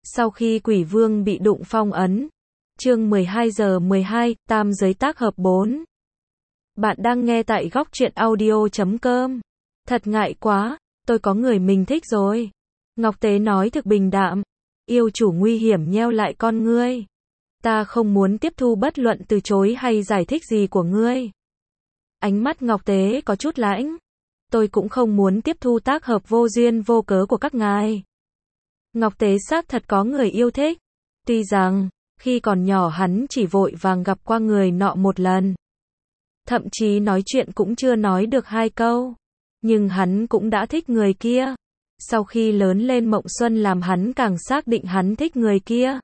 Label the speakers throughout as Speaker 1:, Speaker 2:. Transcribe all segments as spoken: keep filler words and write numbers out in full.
Speaker 1: Sau khi quỷ vương bị đụng phong ấn. Chương mười hai giờ mười hai, tam giới tác hợp bốn. Bạn đang nghe tại góc truyện audio chấm com. Thật ngại quá, tôi có người mình thích rồi. Ngọc Tế nói thực bình đạm. Yêu chủ nguy hiểm nheo lại con ngươi. Ta không muốn tiếp thu bất luận từ chối hay giải thích gì của ngươi. Ánh mắt Ngọc Tế có chút lãnh. Tôi cũng không muốn tiếp thu tác hợp vô duyên vô cớ của các ngài. Ngọc Tế xác thật có người yêu thích. Tuy rằng, khi còn nhỏ hắn chỉ vội vàng gặp qua người nọ một lần. Thậm chí nói chuyện cũng chưa nói được hai câu. Nhưng hắn cũng đã thích người kia. Sau khi lớn lên Mộng Xuân làm hắn càng xác định hắn thích người kia.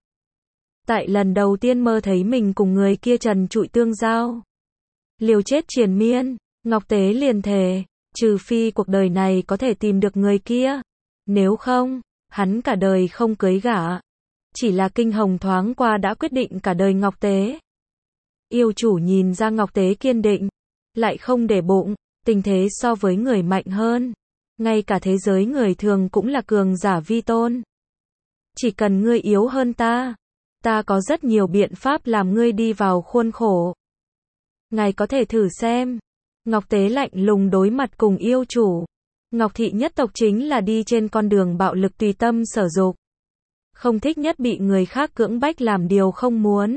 Speaker 1: Tại lần đầu tiên mơ thấy mình cùng người kia trần trụi tương giao. Liều chết triền miên, Ngọc Tế liền thề, trừ phi cuộc đời này có thể tìm được người kia. Nếu không, hắn cả đời không cưới gả. Chỉ là kinh hồng thoáng qua đã quyết định cả đời Ngọc Tế. Yêu chủ nhìn ra Ngọc Tế kiên định, lại không để bụng, tình thế so với người mạnh hơn. Ngay cả thế giới người thường cũng là cường giả vi tôn. Chỉ cần ngươi yếu hơn ta, ta có rất nhiều biện pháp làm ngươi đi vào khuôn khổ. Ngài có thể thử xem. Ngọc Tế lạnh lùng đối mặt cùng yêu chủ. Ngọc thị nhất tộc chính là đi trên con đường bạo lực tùy tâm sở dục. Không thích nhất bị người khác cưỡng bách làm điều không muốn.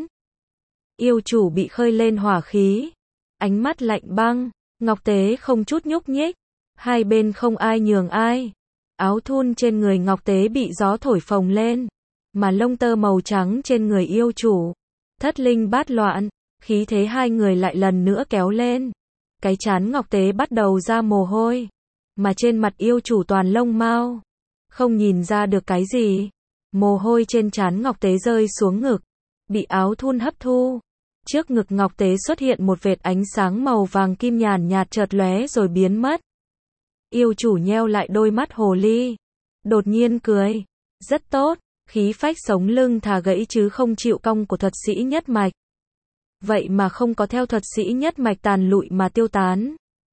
Speaker 1: Yêu chủ bị khơi lên hỏa khí. Ánh mắt lạnh băng. Ngọc Tế không chút nhúc nhích. Hai bên không ai nhường ai. Áo thun trên người Ngọc Tế bị gió thổi phồng lên. Mà lông tơ màu trắng trên người yêu chủ. Thất linh bát loạn. Khí thế hai người lại lần nữa kéo lên. Cái trán Ngọc Tế bắt đầu ra mồ hôi. Mà trên mặt yêu chủ toàn lông mao. Không nhìn ra được cái gì. Mồ hôi trên trán Ngọc Tế rơi xuống ngực. Bị áo thun hấp thu. Trước ngực Ngọc Tế xuất hiện một vệt ánh sáng màu vàng kim nhàn nhạt chợt lóe rồi biến mất. Yêu chủ nheo lại đôi mắt hồ ly. Đột nhiên cười. Rất tốt. Khí phách sống lưng thà gãy chứ không chịu cong của thuật sĩ nhất mạch. Vậy mà không có theo thuật sĩ nhất mạch tàn lụi mà tiêu tán.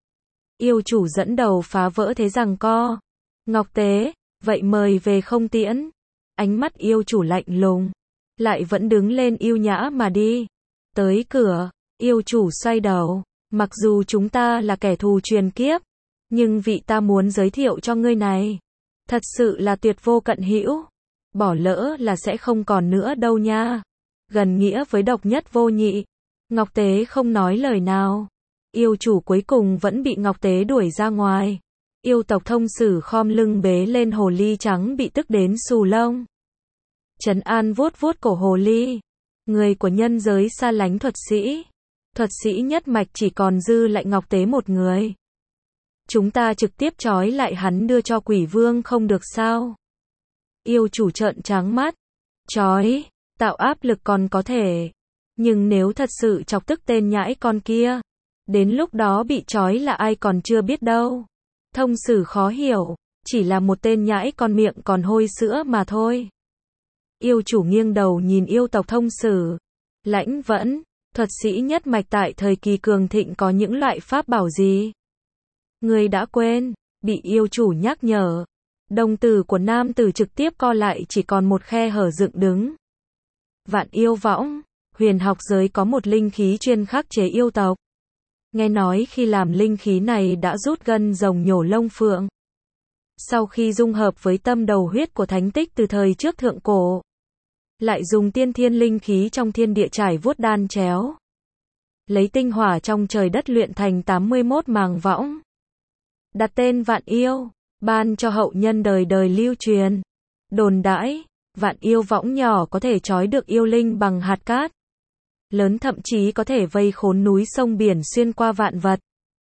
Speaker 1: Yêu chủ dẫn đầu phá vỡ thế giằng co. Ngọc Tế, vậy mời về không tiễn. Ánh mắt yêu chủ lạnh lùng. Lại vẫn đứng lên yêu nhã mà đi. Tới cửa, yêu chủ xoay đầu. Mặc dù chúng ta là kẻ thù truyền kiếp. Nhưng vị ta muốn giới thiệu cho ngươi này. Thật sự là tuyệt vô cận hữu. Bỏ lỡ là sẽ không còn nữa đâu nha. Gần nghĩa với độc nhất vô nhị. Ngọc Tế không nói lời nào. Yêu chủ cuối cùng vẫn bị Ngọc Tế đuổi ra ngoài. Yêu tộc Thông Sử khom lưng bế lên hồ ly trắng bị tức đến xù lông. Trấn An vuốt vuốt cổ hồ ly. Người của nhân giới xa lánh thuật sĩ. Thuật sĩ nhất mạch chỉ còn dư lại Ngọc Tế một người. Chúng ta trực tiếp trói lại hắn đưa cho quỷ vương không được sao? Yêu chủ trợn trắng mắt. Trói, tạo áp lực còn có thể. Nhưng nếu thật sự chọc tức tên nhãi con kia, đến lúc đó bị trói là ai còn chưa biết đâu. Thông Sử khó hiểu, chỉ là một tên nhãi con miệng còn hôi sữa mà thôi. Yêu chủ nghiêng đầu nhìn yêu tộc Thông Sử. Lãnh Vẫn, thuật sĩ nhất mạch tại thời kỳ cường thịnh có những loại pháp bảo gì? Người đã quên, bị yêu chủ nhắc nhở. Đồng tử của nam tử trực tiếp co lại chỉ còn một khe hở dựng đứng. Vạn yêu võng, huyền học giới có một linh khí chuyên khắc chế yêu tộc. Nghe nói khi làm linh khí này đã rút gân rồng nhổ lông phượng. Sau khi dung hợp với tâm đầu huyết của thánh tích từ thời trước thượng cổ. Lại dùng tiên thiên linh khí trong thiên địa trải vuốt đan chéo. Lấy tinh hỏa trong trời đất luyện thành tám mươi mốt màng võng. Đặt tên Vạn Yêu. Ban cho hậu nhân đời đời lưu truyền. Đồn đãi, vạn yêu võng nhỏ có thể trói được yêu linh bằng hạt cát. Lớn thậm chí có thể vây khốn núi sông biển xuyên qua vạn vật.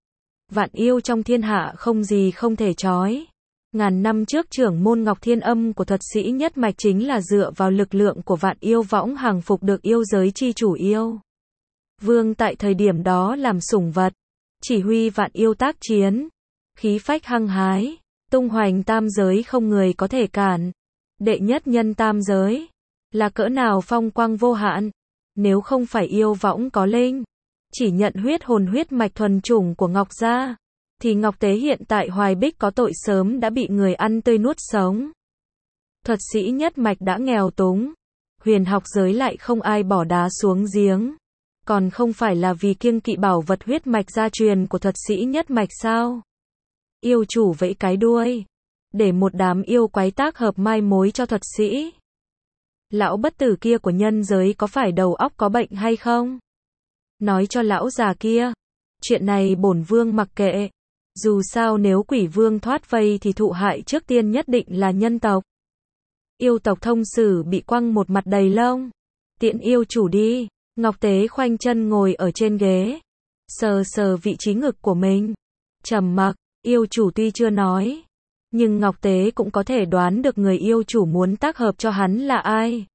Speaker 1: Vạn yêu trong thiên hạ không gì không thể trói. Ngàn năm trước trưởng môn Ngọc Thiên Âm của thuật sĩ nhất mạch chính là dựa vào lực lượng của vạn yêu võng hàng phục được yêu giới chi chủ yêu. Vương tại thời điểm đó làm sủng vật. Chỉ huy vạn yêu tác chiến. Khí phách hăng hái. Tung hoành tam giới không người có thể cản. Đệ nhất nhân tam giới. Là cỡ nào phong quang vô hạn. Nếu không phải yêu võng có linh. Chỉ nhận huyết hồn huyết mạch thuần chủng của Ngọc gia. Thì Ngọc Tế hiện tại Hoài Bích có tội sớm đã bị người ăn tươi nuốt sống. Thuật sĩ nhất mạch đã nghèo túng, huyền học giới lại không ai bỏ đá xuống giếng. Còn không phải là vì kiêng kỵ bảo vật huyết mạch gia truyền của thuật sĩ nhất mạch sao? Yêu chủ vẫy cái đuôi, để một đám yêu quái tác hợp mai mối cho thuật sĩ. Lão bất tử kia của nhân giới có phải đầu óc có bệnh hay không? Nói cho lão già kia, chuyện này bổn vương mặc kệ. Dù sao nếu quỷ vương thoát vây thì thụ hại trước tiên nhất định là nhân tộc. Yêu tộc thông sử bị quăng một mặt đầy lông. Tiện yêu chủ đi. Ngọc Tế khoanh chân ngồi ở trên ghế, sờ sờ vị trí ngực của mình. Trầm mặc, yêu chủ tuy chưa nói, nhưng Ngọc Tế cũng có thể đoán được người yêu chủ muốn tác hợp cho hắn là ai.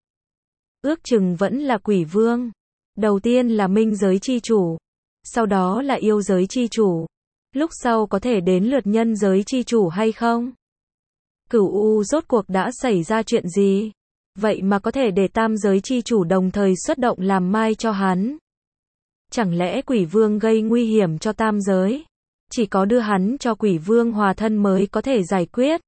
Speaker 1: Ước chừng vẫn là quỷ vương. Đầu tiên là minh giới chi chủ, sau đó là yêu giới chi chủ. Lúc sau có thể đến lượt nhân giới chi chủ hay không? Cửu U rốt cuộc đã xảy ra chuyện gì? Vậy mà có thể để tam giới chi chủ đồng thời xuất động làm mai cho hắn. Chẳng lẽ quỷ vương gây nguy hiểm cho tam giới? Chỉ có đưa hắn cho quỷ vương hòa thân mới có thể giải quyết.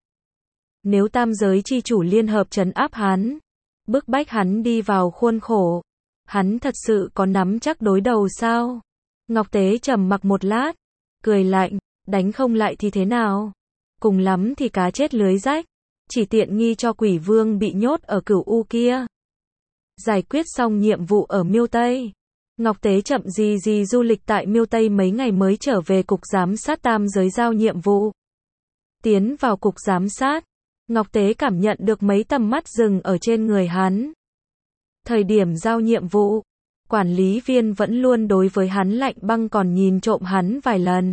Speaker 1: Nếu tam giới chi chủ liên hợp trấn áp hắn, bức bách hắn đi vào khuôn khổ, hắn thật sự có nắm chắc đối đầu sao? Ngọc Tế trầm mặc một lát, cười lạnh, đánh không lại thì thế nào? Cùng lắm thì cá chết lưới rách. Chỉ tiện nghi cho quỷ vương bị nhốt ở Cửu U kia. Giải quyết xong nhiệm vụ ở Miêu Tây, Ngọc Tế chậm gì gì du lịch tại Miêu Tây mấy ngày mới trở về cục giám sát tam giới giao nhiệm vụ. Tiến vào cục giám sát, Ngọc Tế cảm nhận được mấy tầm mắt dừng ở trên người hắn. Thời điểm giao nhiệm vụ, quản lý viên vẫn luôn đối với hắn lạnh băng, còn nhìn trộm hắn vài lần.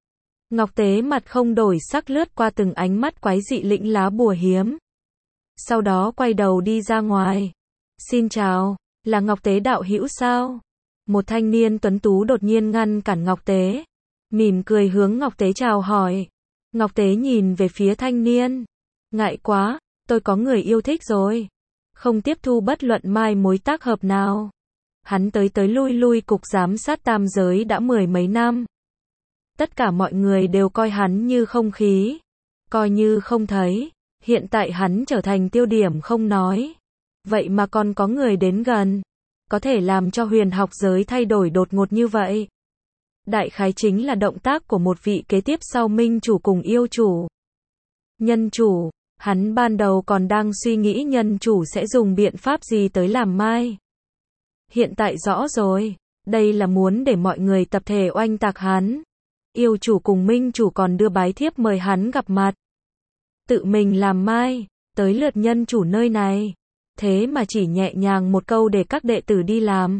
Speaker 1: Ngọc Tế mặt không đổi sắc lướt qua từng ánh mắt quái dị lĩnh lá bùa hiếm. Sau đó quay đầu đi ra ngoài. Xin chào, là Ngọc Tế đạo hữu sao? Một thanh niên tuấn tú đột nhiên ngăn cản Ngọc Tế. Mỉm cười hướng Ngọc Tế chào hỏi. Ngọc Tế nhìn về phía thanh niên. Ngại quá, tôi có người yêu thích rồi. Không tiếp thu bất luận mai mối tác hợp nào. Hắn tới tới lui lui cục giám sát tam giới đã mười mấy năm. Tất cả mọi người đều coi hắn như không khí, coi như không thấy. Hiện tại hắn trở thành tiêu điểm không nói. Vậy mà còn có người đến gần, có thể làm cho huyền học giới thay đổi đột ngột như vậy. Đại khái chính là động tác của một vị kế tiếp sau minh chủ cùng yêu chủ. Nhân chủ, hắn ban đầu còn đang suy nghĩ nhân chủ sẽ dùng biện pháp gì tới làm mai. Hiện tại rõ rồi, đây là muốn để mọi người tập thể oanh tạc hắn. Yêu chủ cùng minh chủ còn đưa bái thiếp mời hắn gặp mặt. Tự mình làm mai, tới lượt nhân chủ nơi này. Thế mà chỉ nhẹ nhàng một câu để các đệ tử đi làm.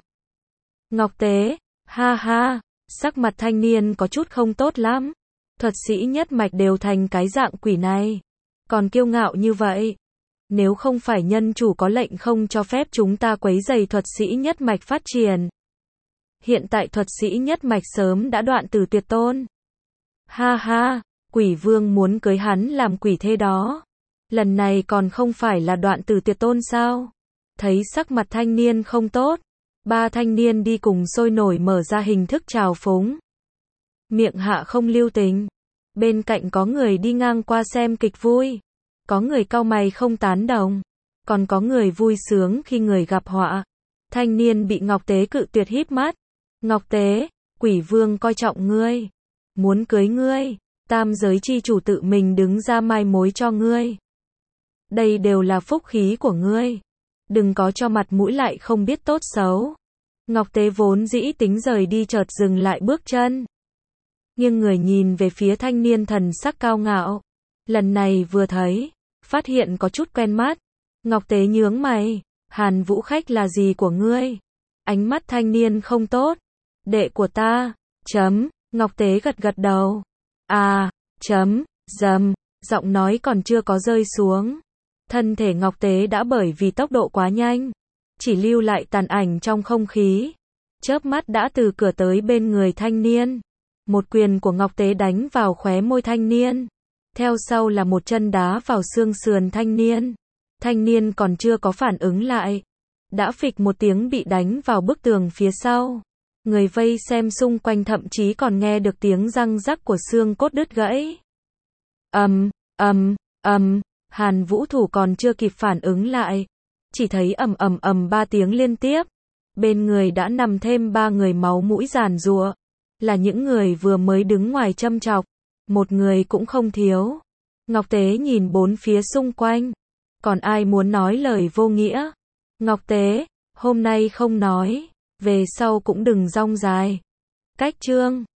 Speaker 1: Ngọc Tế, ha ha, sắc mặt thanh niên có chút không tốt lắm. Thuật sĩ nhất mạch đều thành cái dạng quỷ này. Còn kiêu ngạo như vậy. Nếu không phải nhân chủ có lệnh không cho phép chúng ta quấy rầy thuật sĩ nhất mạch phát triển. Hiện tại thuật sĩ nhất mạch sớm đã đoạn tử tuyệt tôn. Ha ha, quỷ vương muốn cưới hắn làm quỷ thê đó. Lần này còn không phải là đoạn tử tuyệt tôn sao? Thấy sắc mặt thanh niên không tốt, ba thanh niên đi cùng sôi nổi mở ra hình thức trào phúng. Miệng hạ không lưu tình. Bên cạnh có người đi ngang qua xem kịch vui. Có người cau mày không tán đồng. Còn có người vui sướng khi người gặp họa. Thanh niên bị Ngọc Tế cự tuyệt híp mắt. Ngọc Tế, quỷ vương coi trọng ngươi. Muốn cưới ngươi. Tam giới chi chủ tự mình đứng ra mai mối cho ngươi. Đây đều là phúc khí của ngươi. Đừng có cho mặt mũi lại không biết tốt xấu. Ngọc Tế vốn dĩ tính rời đi chợt dừng lại bước chân. Nhưng người nhìn về phía thanh niên thần sắc cao ngạo. Lần này vừa thấy, phát hiện có chút quen mắt. Ngọc Tế nhướng mày. Hàn Vũ khách là gì của ngươi? Ánh mắt thanh niên không tốt. Đệ của ta. Chấm. Ngọc Tế gật gật đầu. À. Chấm. Dầm. Giọng nói còn chưa có rơi xuống. Thân thể Ngọc Tế đã bởi vì tốc độ quá nhanh. Chỉ lưu lại tàn ảnh trong không khí. Chớp mắt đã từ cửa tới bên người thanh niên. Một quyền của Ngọc Tế đánh vào khóe môi thanh niên. Theo sau là một chân đá vào xương sườn thanh niên. Thanh niên còn chưa có phản ứng lại. Đã phịch một tiếng bị đánh vào bức tường phía sau. Người vây xem xung quanh thậm chí còn nghe được tiếng răng rắc của xương cốt đứt gãy. Ầm, ầm, ầm. Hàn Vũ Thủ còn chưa kịp phản ứng lại, chỉ thấy ầm ầm ầm ba tiếng liên tiếp, bên người đã nằm thêm ba người máu mũi giàn giụa, là những người vừa mới đứng ngoài châm chọc, một người cũng không thiếu. Ngọc Tế nhìn bốn phía xung quanh, còn ai muốn nói lời vô nghĩa? Ngọc Tế, hôm nay không nói, về sau cũng đừng rong dài. Cách chương